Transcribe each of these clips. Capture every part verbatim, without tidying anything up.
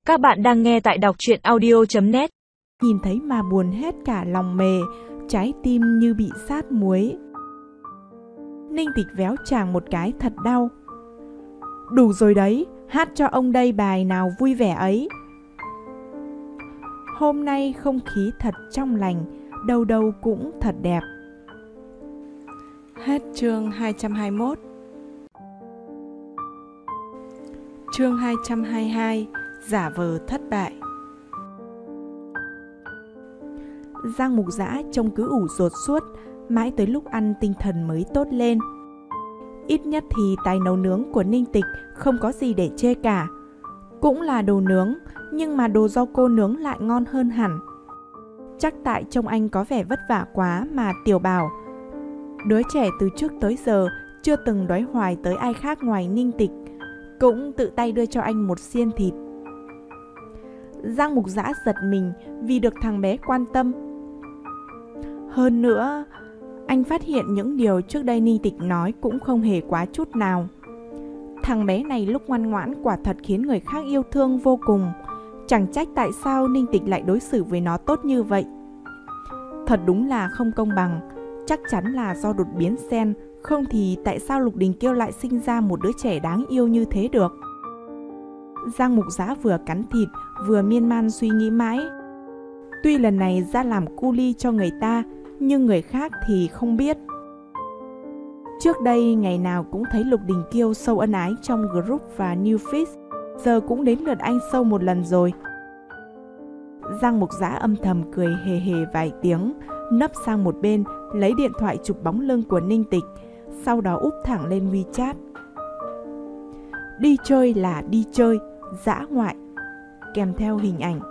Các bạn đang nghe tại đọc truyện audio chấm net. Nhìn thấy mà buồn hết cả lòng mề, trái tim như bị sát muối. Ninh Tịch véo chàng một cái thật đau. Đủ rồi đấy, hát cho ông đây bài nào vui vẻ ấy. Hôm nay không khí thật trong lành, đâu đâu cũng thật đẹp. Hết chương hai trăm hai mươi mốt. Chương hai trăm hai mươi hai. Giả vờ thất bại. Giang Mục Dã trông cứ ủ rột suốt, mãi tới lúc ăn tinh thần mới tốt lên. Ít nhất thì tài nấu nướng của Ninh Tịch không có gì để chê cả. Cũng là đồ nướng, nhưng mà đồ do cô nướng lại ngon hơn hẳn. Chắc tại trông anh có vẻ vất vả quá mà Tiểu Bảo, đứa trẻ từ trước tới giờ chưa từng đói hoài tới ai khác ngoài Ninh Tịch, cũng tự tay đưa cho anh một xiên thịt. Giang Mục Dã giật mình vì được thằng bé quan tâm. Hơn nữa, anh phát hiện những điều trước đây Ninh Tịch nói cũng không hề quá chút nào. Thằng bé này lúc ngoan ngoãn quả thật khiến người khác yêu thương vô cùng. Chẳng trách tại sao Ninh Tịch lại đối xử với nó tốt như vậy. Thật đúng là không công bằng. Chắc chắn là do đột biến gen, không thì tại sao Lục Đình Kiêu lại sinh ra một đứa trẻ đáng yêu như thế được. Giang Mục Dã vừa cắn thịt vừa miên man suy nghĩ mãi. Tuy lần này ra làm cu li cho người ta, nhưng người khác thì không biết. Trước đây ngày nào cũng thấy Lục Đình Kiêu sâu ân ái trong group và New Fish, giờ cũng đến lượt anh sâu một lần rồi. Giang Mục Dã âm thầm cười hề hề vài tiếng, nấp sang một bên lấy điện thoại chụp bóng lưng của Ninh Tịch, sau đó úp thẳng lên WeChat. Đi chơi là đi chơi, dã ngoại, kèm theo hình ảnh.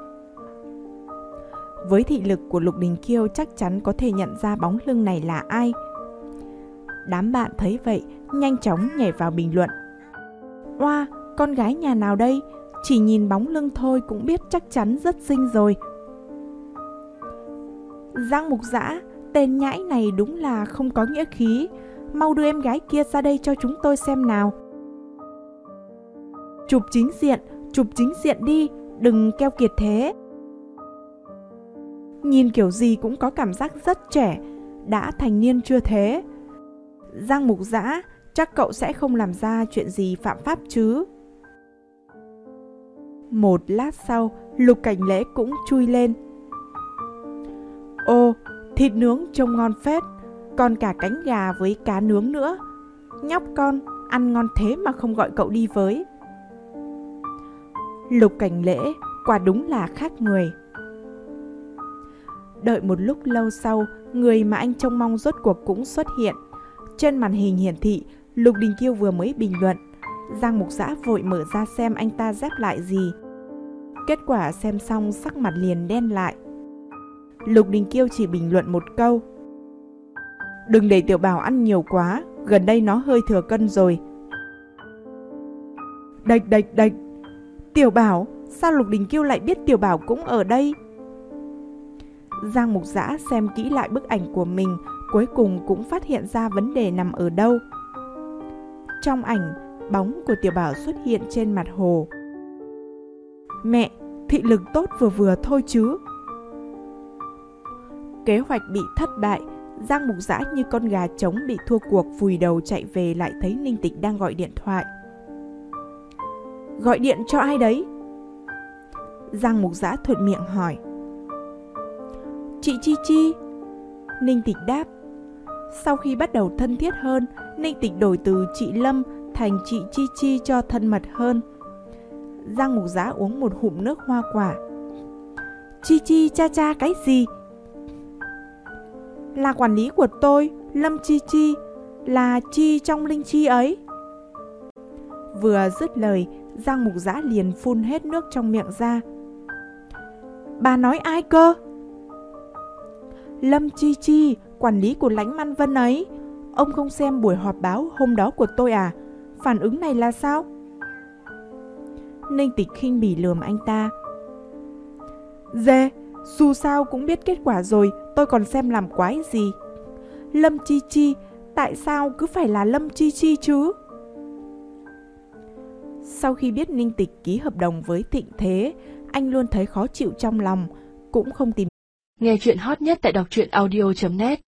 Với thị lực của Lục Đình Kiêu chắc chắn có thể nhận ra bóng lưng này là ai. Đám bạn thấy vậy nhanh chóng nhảy vào bình luận. Oa, con gái nhà nào đây? Chỉ nhìn bóng lưng thôi cũng biết chắc chắn rất xinh rồi. Giang Mục Dã, tên nhãi này đúng là không có nghĩa khí. Mau đưa em gái kia ra đây cho chúng tôi xem nào. Chụp chính diện, chụp chính diện đi, đừng keo kiệt thế. Nhìn kiểu gì cũng có cảm giác rất trẻ, đã thành niên chưa thế. Giang Mục Dã, chắc cậu sẽ không làm ra chuyện gì phạm pháp chứ. Một lát sau, Lục Cảnh Lễ cũng chui lên. Ô, thịt nướng trông ngon phết, còn cả cánh gà với cá nướng nữa. Nhóc con, ăn ngon thế mà không gọi cậu đi với. Lục Cảnh Lễ quả đúng là khác người. Đợi một lúc lâu sau, người mà anh trông mong rốt cuộc cũng xuất hiện. Trên màn hình hiển thị, Lục Đình Kiêu vừa mới bình luận. Giang Mục Dã vội mở ra xem anh ta dép lại gì. Kết quả xem xong sắc mặt liền đen lại. Lục Đình Kiêu chỉ bình luận một câu. Đừng để Tiểu Bảo ăn nhiều quá, gần đây nó hơi thừa cân rồi. Đạch đạch đạch. Tiểu Bảo, sao Lục Đình Kiêu lại biết Tiểu Bảo cũng ở đây? Giang Mục Dã xem kỹ lại bức ảnh của mình, cuối cùng cũng phát hiện ra vấn đề nằm ở đâu. Trong ảnh, bóng của Tiểu Bảo xuất hiện trên mặt hồ. Mẹ, thị lực tốt vừa vừa thôi chứ. Kế hoạch bị thất bại, Giang Mục Dã như con gà trống bị thua cuộc vùi đầu chạy về lại thấy Ninh Tịch đang gọi điện thoại. Gọi điện cho ai đấy? Giang Mục Dã thuận miệng hỏi. Chị Chi Chi. Ninh Tịch đáp. Sau khi bắt đầu thân thiết hơn, Ninh Tịch đổi từ chị Lâm thành chị Chi Chi cho thân mật hơn. Giang Mục Dã uống một ngụm nước hoa quả. Chi Chi cha cha cái gì? Là quản lý của tôi, Lâm Chi Chi, là Chi trong Linh Chi ấy. Vừa dứt lời, Giang Mục Dã liền phun hết nước trong miệng ra. Bà nói ai cơ? Lâm Chi Chi, quản lý của Lãnh Man Vân ấy. Ông không xem buổi họp báo hôm đó của tôi à? Phản ứng này là sao? Ninh Tịch khinh bỉ lườm anh ta. Dê, dù sao cũng biết kết quả rồi, tôi còn xem làm quái gì. Lâm Chi Chi, tại sao cứ phải là Lâm Chi Chi chứ? Sau khi biết Ninh Tịch ký hợp đồng với Thịnh Thế, anh luôn thấy khó chịu trong lòng, cũng không tìm. Nghe chuyện hot nhất tại đọc truyện audio chấm net